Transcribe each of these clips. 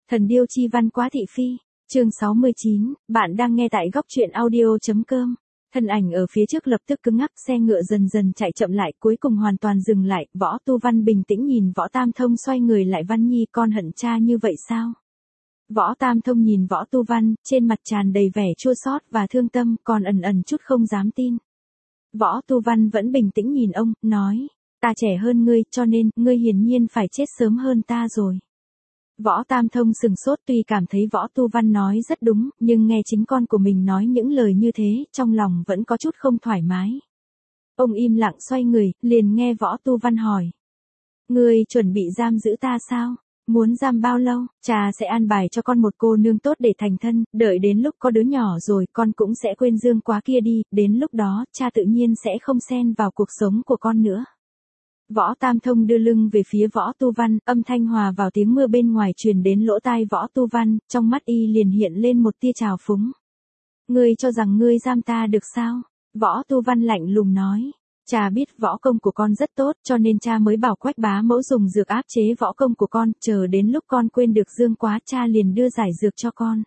Thần điêu chi văn quá thị phi, chương 69, bạn đang nghe tại góc truyện audio.com. Thân ảnh ở phía trước lập tức cứng ngắc, xe ngựa dần dần chạy chậm lại, cuối cùng hoàn toàn dừng lại. Võ Tu Văn bình tĩnh nhìn Võ Tam Thông, xoay người lại: Văn Nhi, con hận cha như vậy sao? Võ Tam Thông nhìn Võ Tu Văn, trên mặt tràn đầy vẻ chua xót và thương tâm, còn ẩn ẩn chút không dám tin. Võ Tu Văn vẫn bình tĩnh nhìn ông, nói: Ta trẻ hơn ngươi, cho nên, ngươi hiển nhiên phải chết sớm hơn ta rồi. Võ Tam Thông sừng sốt, tuy cảm thấy Võ Tu Văn nói rất đúng, nhưng nghe chính con của mình nói những lời như thế, trong lòng vẫn có chút không thoải mái. Ông im lặng xoay người, liền nghe Võ Tu Văn hỏi: Ngươi chuẩn bị giam giữ ta sao? Muốn giam bao lâu? Cha sẽ an bài cho con một cô nương tốt để thành thân, đợi đến lúc có đứa nhỏ rồi, con cũng sẽ quên Dương Quá kia đi, đến lúc đó, cha tự nhiên sẽ không xen vào cuộc sống của con nữa. Võ Tam Thông đưa lưng về phía Võ Tu Văn, âm thanh hòa vào tiếng mưa bên ngoài truyền đến lỗ tai Võ Tu Văn, trong mắt y liền hiện lên một tia trào phúng. Ngươi cho rằng ngươi giam ta được sao? Võ Tu Văn lạnh lùng nói. Cha biết võ công của con rất tốt, cho nên cha mới bảo Quách bá mẫu dùng dược áp chế võ công của con, chờ đến lúc con quên được Dương Quá, cha liền đưa giải dược cho con.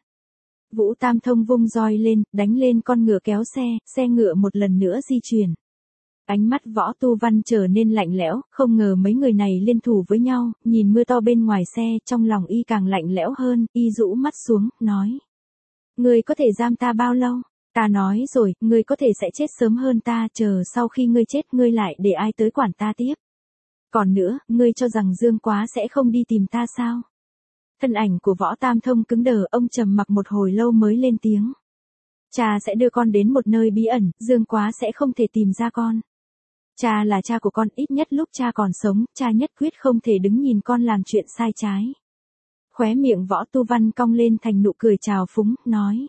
Vũ Tam Thông vung roi lên, đánh lên con ngựa kéo xe ngựa một lần nữa di chuyển. Ánh mắt Võ Tu Văn trở nên lạnh lẽo, không ngờ mấy người này liên thủ với nhau, nhìn mưa to bên ngoài xe, trong lòng y càng lạnh lẽo hơn, y rũ mắt xuống, nói. Ngươi có thể giam ta bao lâu? Ta nói rồi, ngươi có thể sẽ chết sớm hơn ta, chờ sau khi ngươi chết ngươi lại để ai tới quản ta tiếp. Còn nữa, ngươi cho rằng Dương Quá sẽ không đi tìm ta sao? Thân ảnh của Võ Tam Thông cứng đờ, ông trầm mặc một hồi lâu mới lên tiếng. Cha sẽ đưa con đến một nơi bí ẩn, Dương Quá sẽ không thể tìm ra con. Cha là cha của con, ít nhất lúc cha còn sống, cha nhất quyết không thể đứng nhìn con làm chuyện sai trái. Khóe miệng Võ Tu Văn cong lên thành nụ cười trào phúng, nói.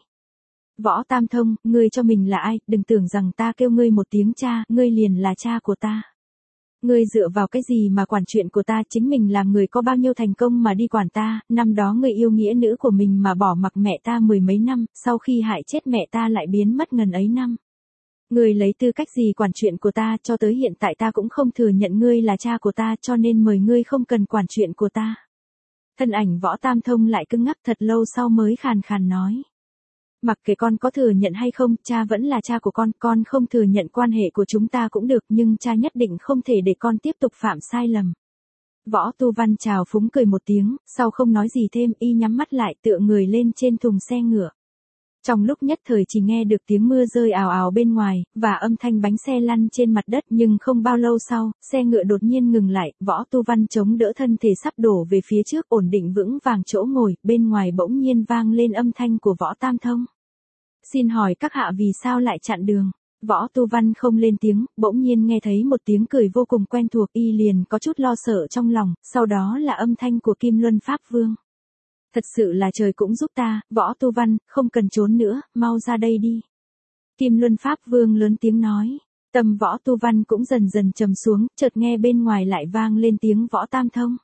Võ Tam Thông, ngươi cho mình là ai, đừng tưởng rằng ta kêu ngươi một tiếng cha, ngươi liền là cha của ta. Ngươi dựa vào cái gì mà quản chuyện của ta, chính mình làm người có bao nhiêu thành công mà đi quản ta, năm đó ngươi yêu nghĩa nữ của mình mà bỏ mặc mẹ ta 10 mấy năm, sau khi hại chết mẹ ta lại biến mất ngần ấy năm. Ngươi lấy tư cách gì quản chuyện của ta, cho tới hiện tại ta cũng không thừa nhận ngươi là cha của ta, cho nên mời ngươi không cần quản chuyện của ta. Thân ảnh Võ Tam Thông lại cứng ngắc, thật lâu sau mới khàn khàn nói. Mặc kệ con có thừa nhận hay không, cha vẫn là cha của con không thừa nhận quan hệ của chúng ta cũng được, nhưng cha nhất định không thể để con tiếp tục phạm sai lầm. Võ Tu Văn trào phúng cười một tiếng, sau không nói gì thêm, y nhắm mắt lại tựa người lên trên thùng xe ngựa. Trong lúc nhất thời chỉ nghe được tiếng mưa rơi ào ào bên ngoài, và âm thanh bánh xe lăn trên mặt đất, nhưng không bao lâu sau, xe ngựa đột nhiên ngừng lại, Võ Tu Văn chống đỡ thân thể sắp đổ về phía trước, ổn định vững vàng chỗ ngồi, bên ngoài bỗng nhiên vang lên âm thanh của Võ Tam Thông. Xin hỏi các hạ vì sao lại chặn đường? Võ Tu Văn không lên tiếng, bỗng nhiên nghe thấy một tiếng cười vô cùng quen thuộc, y liền có chút lo sợ trong lòng, sau đó là âm thanh của Kim Luân Pháp Vương. Thật sự là trời cũng giúp ta, Võ Tu Văn, không cần trốn nữa, mau ra đây đi. Kim Luân Pháp Vương lớn tiếng nói. Tâm Võ Tu Văn cũng dần dần trầm xuống, chợt nghe bên ngoài lại vang lên tiếng Võ Tam Thông.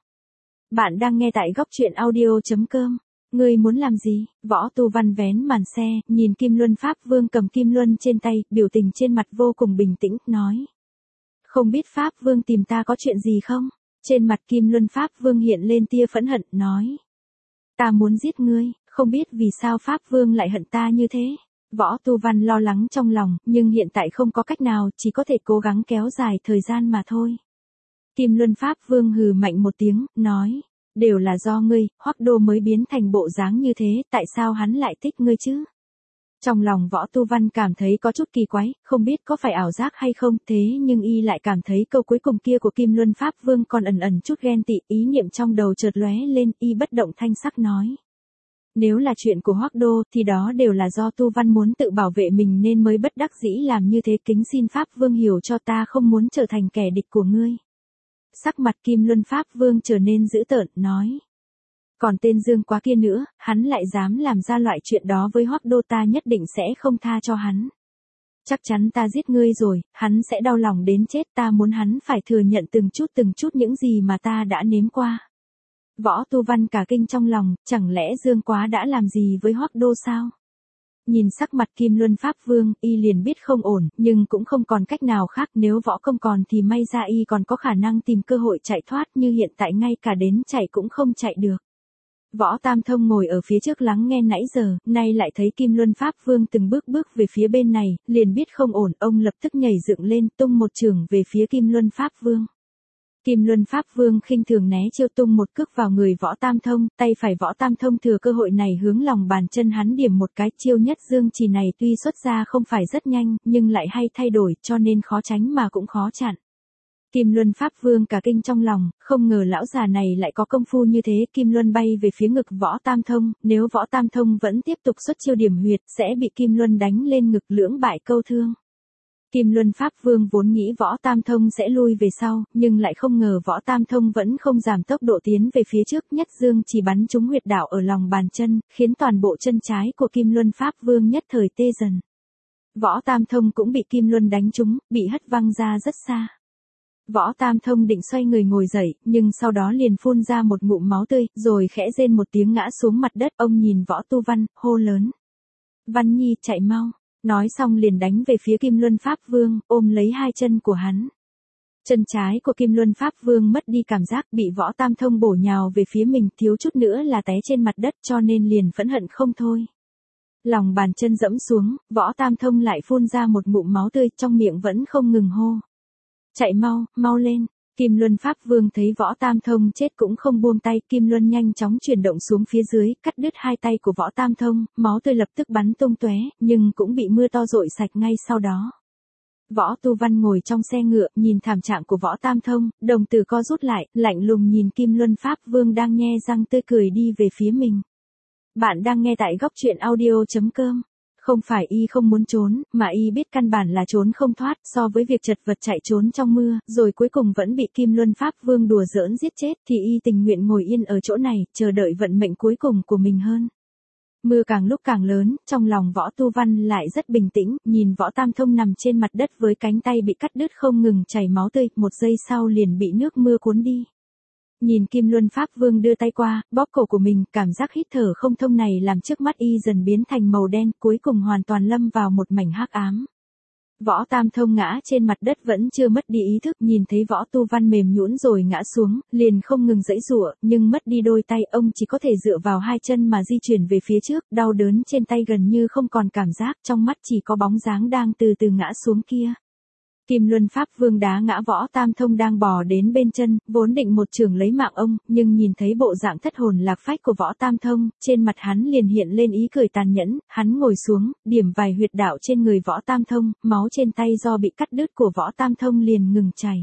Bạn đang nghe tại góc truyện audio.com. Ngươi muốn làm gì? Võ Tu Văn vén màn xe, nhìn Kim Luân Pháp Vương cầm Kim Luân trên tay, biểu tình trên mặt vô cùng bình tĩnh, nói. Không biết Pháp Vương tìm ta có chuyện gì không? Trên mặt Kim Luân Pháp Vương hiện lên tia phẫn hận, nói. Ta muốn giết ngươi, không biết vì sao Pháp Vương lại hận ta như thế. Võ Tu Văn lo lắng trong lòng, nhưng hiện tại không có cách nào, chỉ có thể cố gắng kéo dài thời gian mà thôi. Kim Luân Pháp Vương hừ mạnh một tiếng, nói. Đều là do ngươi, Hoắc Đô mới biến thành bộ dáng như thế, tại sao hắn lại thích ngươi chứ? Trong lòng Võ Tu Văn cảm thấy có chút kỳ quái, không biết có phải ảo giác hay không, thế nhưng y lại cảm thấy câu cuối cùng kia của Kim Luân Pháp Vương còn ẩn ẩn chút ghen tị, ý niệm trong đầu chợt lóe lên, y bất động thanh sắc nói. Nếu là chuyện của Hoắc Đô, thì đó đều là do Tu Văn muốn tự bảo vệ mình nên mới bất đắc dĩ làm như thế, kính xin Pháp Vương hiểu cho ta không muốn trở thành kẻ địch của ngươi. Sắc mặt Kim Luân Pháp Vương trở nên dữ tợn, nói. Còn tên Dương Quá kia nữa, hắn lại dám làm ra loại chuyện đó với Hoắc Đô, ta nhất định sẽ không tha cho hắn. Chắc chắn ta giết ngươi rồi, hắn sẽ đau lòng đến chết, ta muốn hắn phải thừa nhận từng chút những gì mà ta đã nếm qua. Võ Tu Văn cả kinh trong lòng, chẳng lẽ Dương Quá đã làm gì với Hoắc Đô sao? Nhìn sắc mặt Kim Luân Pháp Vương, y liền biết không ổn, nhưng cũng không còn cách nào khác, nếu võ công còn thì may ra y còn có khả năng tìm cơ hội chạy thoát, như hiện tại ngay cả đến chạy cũng không chạy được. Võ Tam Thông ngồi ở phía trước lắng nghe nãy giờ, nay lại thấy Kim Luân Pháp Vương từng bước bước về phía bên này, liền biết không ổn, ông lập tức nhảy dựng lên, tung một chưởng về phía Kim Luân Pháp Vương. Kim Luân Pháp Vương khinh thường né chiêu, tung một cước vào người Võ Tam Thông, tay phải Võ Tam Thông thừa cơ hội này hướng lòng bàn chân hắn điểm một cái. Chiêu nhất dương chỉ này tuy xuất ra không phải rất nhanh, nhưng lại hay thay đổi, cho nên khó tránh mà cũng khó chặn. Kim Luân Pháp Vương cả kinh trong lòng, không ngờ lão già này lại có công phu như thế. Kim Luân bay về phía ngực Võ Tam Thông, nếu Võ Tam Thông vẫn tiếp tục xuất chiêu điểm huyệt, sẽ bị Kim Luân đánh lên ngực, lưỡng bại câu thương. Kim Luân Pháp Vương vốn nghĩ Võ Tam Thông sẽ lui về sau, nhưng lại không ngờ Võ Tam Thông vẫn không giảm tốc độ tiến về phía trước, nhất dương chỉ bắn trúng huyệt đạo ở lòng bàn chân, khiến toàn bộ chân trái của Kim Luân Pháp Vương nhất thời tê dần. Võ Tam Thông cũng bị Kim Luân đánh trúng, bị hất văng ra rất xa. Võ Tam Thông định xoay người ngồi dậy, nhưng sau đó liền phun ra một ngụm máu tươi, rồi khẽ rên một tiếng ngã xuống mặt đất. Ông nhìn Võ Tu Văn, hô lớn: "Văn Nhi, chạy mau!" Nói xong liền đánh về phía Kim Luân Pháp Vương, ôm lấy hai chân của hắn. Chân trái của Kim Luân Pháp Vương mất đi cảm giác, bị Võ Tam Thông bổ nhào về phía mình, thiếu chút nữa là té trên mặt đất, cho nên liền phẫn hận không thôi. Lòng bàn chân dẫm xuống, Võ Tam Thông lại phun ra một ngụm máu tươi, trong miệng vẫn không ngừng hô: "Chạy mau, mau lên!" Kim Luân Pháp Vương thấy Võ Tam Thông chết cũng không buông tay, Kim Luân nhanh chóng chuyển động xuống phía dưới, cắt đứt hai tay của Võ Tam Thông, máu tươi lập tức bắn tung tóe, nhưng cũng bị mưa to dội sạch ngay sau đó. Võ Tu Văn ngồi trong xe ngựa, nhìn thảm trạng của Võ Tam Thông, đồng tử co rút lại, lạnh lùng nhìn Kim Luân Pháp Vương đang nhe răng tươi cười đi về phía mình. Bạn đang nghe tại góc truyện audio.com. Không phải y không muốn trốn, mà y biết căn bản là trốn không thoát, so với việc chật vật chạy trốn trong mưa, rồi cuối cùng vẫn bị Kim Luân Pháp Vương đùa giỡn giết chết, thì y tình nguyện ngồi yên ở chỗ này, chờ đợi vận mệnh cuối cùng của mình hơn. Mưa càng lúc càng lớn, trong lòng Võ Tu Văn lại rất bình tĩnh, nhìn Võ Tam Thông nằm trên mặt đất với cánh tay bị cắt đứt không ngừng chảy máu tươi, một giây sau liền bị nước mưa cuốn đi. Nhìn Kim Luân Pháp Vương đưa tay qua, bóp cổ của mình, cảm giác hít thở không thông này làm trước mắt y dần biến thành màu đen, cuối cùng hoàn toàn lâm vào một mảnh hắc ám. Võ Tam Thông ngã trên mặt đất vẫn chưa mất đi ý thức, nhìn thấy Võ Tu Văn mềm nhũn rồi ngã xuống, liền không ngừng giãy giụa, nhưng mất đi đôi tay, ông chỉ có thể dựa vào hai chân mà di chuyển về phía trước, đau đớn trên tay gần như không còn cảm giác, trong mắt chỉ có bóng dáng đang từ từ ngã xuống kia. Kim Luân Pháp Vương đá ngã Võ Tam Thông đang bò đến bên chân, vốn định một chưởng lấy mạng ông, nhưng nhìn thấy bộ dạng thất hồn lạc phách của Võ Tam Thông, trên mặt hắn liền hiện lên ý cười tàn nhẫn, hắn ngồi xuống, điểm vài huyệt đạo trên người Võ Tam Thông, máu trên tay do bị cắt đứt của Võ Tam Thông liền ngừng chảy.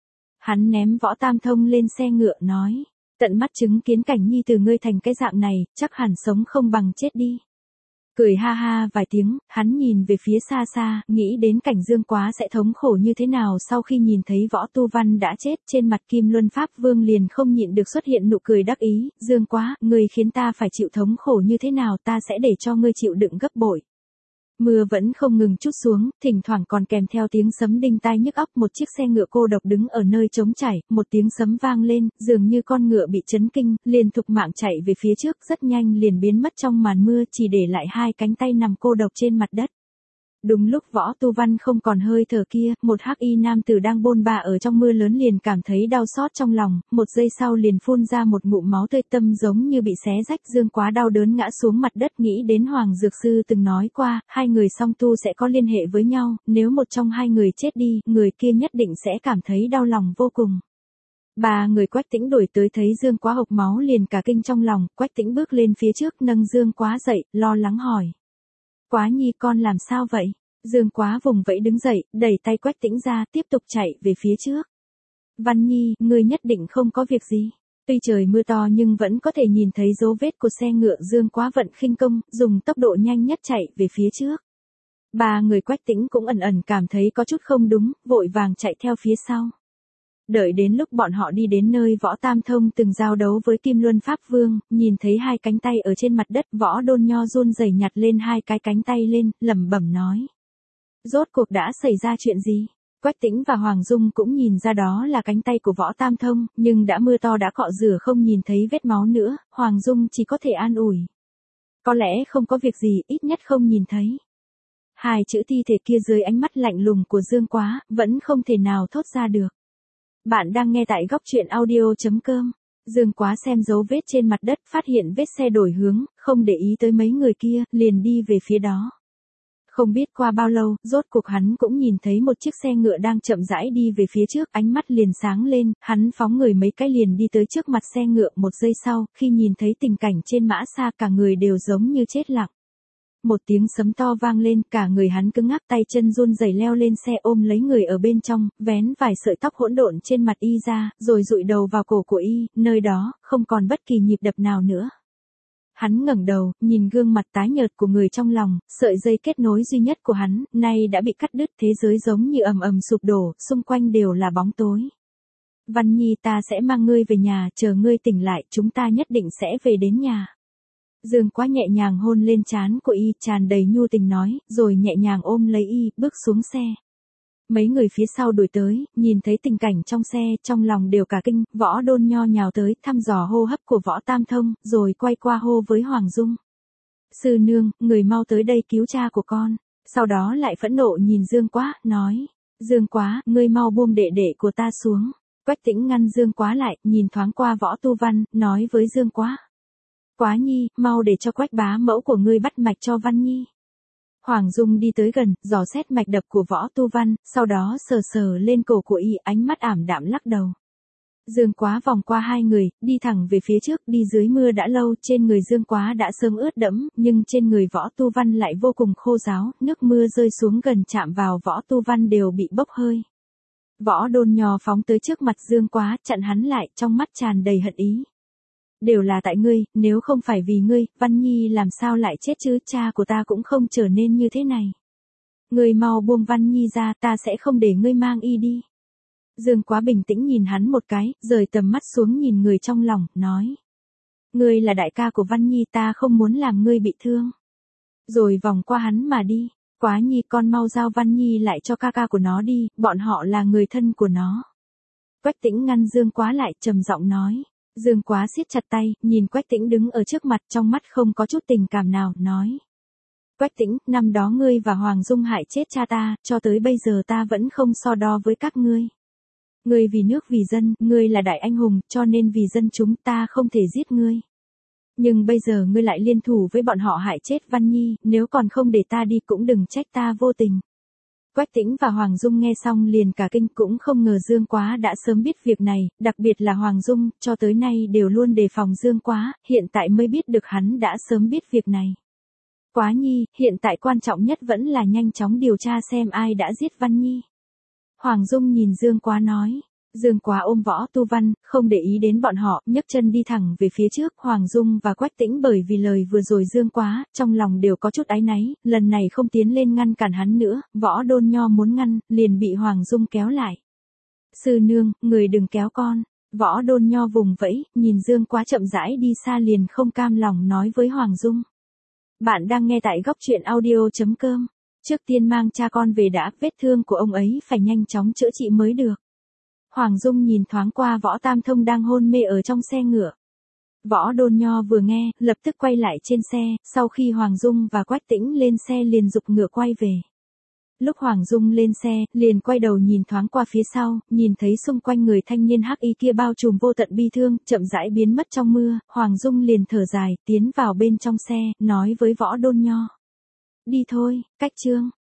Hắn ném Võ Tam Thông lên xe ngựa nói: "Tận mắt chứng kiến cảnh nhi từ ngươi thành cái dạng này, chắc hẳn sống không bằng chết đi." Cười ha ha vài tiếng, hắn nhìn về phía xa xa, nghĩ đến cảnh Dương Quá sẽ thống khổ như thế nào sau khi nhìn thấy Võ Tu Văn đã chết, trên mặt Kim Luân Pháp Vương liền không nhịn được xuất hiện nụ cười đắc ý. "Dương Quá, ngươi khiến ta phải chịu thống khổ như thế nào, ta sẽ để cho ngươi chịu đựng gấp bội." Mưa vẫn không ngừng trút xuống, thỉnh thoảng còn kèm theo tiếng sấm đinh tai nhức óc. Một chiếc xe ngựa cô độc đứng ở nơi trống trải, một tiếng sấm vang lên, dường như con ngựa bị chấn kinh, liền thục mạng chạy về phía trước, rất nhanh liền biến mất trong màn mưa, chỉ để lại hai cánh tay nằm cô độc trên mặt đất. Đúng lúc Võ Tu Văn không còn hơi thở kia, một hắc y nam tử đang bôn ba ở trong mưa lớn liền cảm thấy đau xót trong lòng, một giây sau liền phun ra một ngụm máu tươi, tâm giống như bị xé rách. Dương Quá đau đớn ngã xuống mặt đất, nghĩ đến Hoàng Dược Sư từng nói qua, hai người song tu sẽ có liên hệ với nhau, nếu một trong hai người chết đi, người kia nhất định sẽ cảm thấy đau lòng vô cùng. Ba người Quách Tĩnh đuổi tới thấy Dương Quá hộc máu liền cả kinh trong lòng, Quách Tĩnh bước lên phía trước nâng Dương Quá dậy, lo lắng hỏi: "Quá nhi, con làm sao vậy?" Dương Quá vùng vẫy đứng dậy, đẩy tay Quách Tĩnh ra, tiếp tục chạy về phía trước. "Văn Nhi, ngươi nhất định không có việc gì." Tuy trời mưa to nhưng vẫn có thể nhìn thấy dấu vết của xe ngựa. Dương Quá vận khinh công, dùng tốc độ nhanh nhất chạy về phía trước. Ba người Quách Tĩnh cũng ẩn ẩn cảm thấy có chút không đúng, vội vàng chạy theo phía sau. Đợi đến lúc bọn họ đi đến nơi Võ Tam Thông từng giao đấu với Kim Luân Pháp Vương, nhìn thấy hai cánh tay ở trên mặt đất, Võ Đôn Nho run rẩy nhặt lên hai cái cánh tay lên, lẩm bẩm nói: "Rốt cuộc đã xảy ra chuyện gì?" Quách Tĩnh và Hoàng Dung cũng nhìn ra đó là cánh tay của Võ Tam Thông, nhưng đã mưa to đã cọ rửa không nhìn thấy vết máu nữa, Hoàng Dung chỉ có thể an ủi: "Có lẽ không có việc gì, ít nhất không nhìn thấy." Hai chữ thi thể kia dưới ánh mắt lạnh lùng của Dương Quá, vẫn không thể nào thốt ra được. Bạn đang nghe tại góc truyện audio.com. Dương Quá xem dấu vết trên mặt đất, phát hiện vết xe đổi hướng, không để ý tới mấy người kia, liền đi về phía đó. Không biết qua bao lâu, rốt cuộc hắn cũng nhìn thấy một chiếc xe ngựa đang chậm rãi đi về phía trước, ánh mắt liền sáng lên, hắn phóng người mấy cái liền đi tới trước mặt xe ngựa. Một giây sau, khi nhìn thấy tình cảnh trên mã xa, cả người đều giống như chết lặng. Một tiếng sấm to vang lên, cả người hắn cứng ngắc, tay chân run rẩy leo lên xe, ôm lấy người ở bên trong, vén vài sợi tóc hỗn độn trên mặt y ra, rồi dụi đầu vào cổ của y, nơi đó, không còn bất kỳ nhịp đập nào nữa. Hắn ngẩng đầu, nhìn gương mặt tái nhợt của người trong lòng, sợi dây kết nối duy nhất của hắn, nay đã bị cắt đứt, thế giới giống như ầm ầm sụp đổ, xung quanh đều là bóng tối. Văn Nhi, ta sẽ mang ngươi về nhà, chờ ngươi tỉnh lại, chúng ta nhất định sẽ về đến nhà. Dương Quá nhẹ nhàng hôn lên trán của y, tràn đầy nhu tình nói, rồi nhẹ nhàng ôm lấy y, bước xuống xe. Mấy người phía sau đuổi tới, nhìn thấy tình cảnh trong xe, trong lòng đều cả kinh. Võ Đôn Nho nhào tới, thăm dò hô hấp của Võ Tam Thông, rồi quay qua hô với Hoàng Dung. Sư nương, người mau tới đây cứu cha của con. Sau đó lại phẫn nộ nhìn Dương Quá, nói, Dương Quá, ngươi mau buông đệ đệ của ta xuống. Quách Tĩnh ngăn Dương Quá lại, nhìn thoáng qua Võ Tu Văn, nói với Dương Quá. Quá Nhi, mau để cho Quách bá mẫu của ngươi bắt mạch cho Văn Nhi. Hoàng Dung đi tới gần, dò xét mạch đập của Võ Tu Văn, sau đó sờ sờ lên cổ của y, ánh mắt ảm đạm lắc đầu. Dương Quá vòng qua hai người, đi thẳng về phía trước, đi dưới mưa đã lâu, trên người Dương Quá đã sớm ướt đẫm, nhưng trên người Võ Tu Văn lại vô cùng khô ráo, nước mưa rơi xuống gần chạm vào Võ Tu Văn đều bị bốc hơi. Võ Đôn Nho phóng tới trước mặt Dương Quá, chặn hắn lại, trong mắt tràn đầy hận ý. Đều là tại ngươi, nếu không phải vì ngươi, Văn Nhi làm sao lại chết chứ, cha của ta cũng không trở nên như thế này. Ngươi mau buông Văn Nhi ra, ta sẽ không để ngươi mang y đi. Dương Quá bình tĩnh nhìn hắn một cái, rời tầm mắt xuống nhìn người trong lòng, nói. Ngươi là đại ca của Văn Nhi, ta không muốn làm ngươi bị thương. Rồi vòng qua hắn mà đi. Quá Nhi, con mau giao Văn Nhi lại cho ca ca của nó đi, bọn họ là người thân của nó. Quách Tĩnh ngăn Dương Quá lại, trầm giọng nói. Dương Quá siết chặt tay, nhìn Quách Tĩnh đứng ở trước mặt, trong mắt không có chút tình cảm nào, nói. Quách Tĩnh, năm đó ngươi và Hoàng Dung hại chết cha ta, cho tới bây giờ ta vẫn không so đo với các ngươi. Ngươi vì nước vì dân, ngươi là đại anh hùng, cho nên vì dân chúng ta không thể giết ngươi. Nhưng bây giờ ngươi lại liên thủ với bọn họ hại chết Văn Nhi, nếu còn không để ta đi cũng đừng trách ta vô tình. Quách Tĩnh và Hoàng Dung nghe xong liền cả kinh, cũng không ngờ Dương Quá đã sớm biết việc này, đặc biệt là Hoàng Dung, cho tới nay đều luôn đề phòng Dương Quá, hiện tại mới biết được hắn đã sớm biết việc này. Quá Nhi, hiện tại quan trọng nhất vẫn là nhanh chóng điều tra xem ai đã giết Văn Nhi. Hoàng Dung nhìn Dương Quá nói. Dương Quá ôm Võ Tu Văn, không để ý đến bọn họ, nhấc chân đi thẳng về phía trước. Hoàng Dung và Quách Tĩnh bởi vì lời vừa rồi Dương Quá, trong lòng đều có chút áy náy, lần này không tiến lên ngăn cản hắn nữa. Võ Đôn Nho muốn ngăn, liền bị Hoàng Dung kéo lại. Sư nương, người đừng kéo con. Võ Đôn Nho vùng vẫy, nhìn Dương Quá chậm rãi đi xa liền không cam lòng nói với Hoàng Dung. Bạn đang nghe tại góc truyện audio.com. Trước tiên mang cha con về đã, vết thương của ông ấy phải nhanh chóng chữa trị mới được. Hoàng Dung nhìn thoáng qua Võ Tam Thông đang hôn mê ở trong xe ngựa. Võ Đôn Nho vừa nghe, lập tức quay lại trên xe, sau khi Hoàng Dung và Quách Tĩnh lên xe liền giục ngựa quay về. Lúc Hoàng Dung lên xe, liền quay đầu nhìn thoáng qua phía sau, nhìn thấy xung quanh người thanh niên hắc y kia bao trùm vô tận bi thương, chậm rãi biến mất trong mưa, Hoàng Dung liền thở dài, tiến vào bên trong xe, nói với Võ Đôn Nho. Đi thôi, cách chương.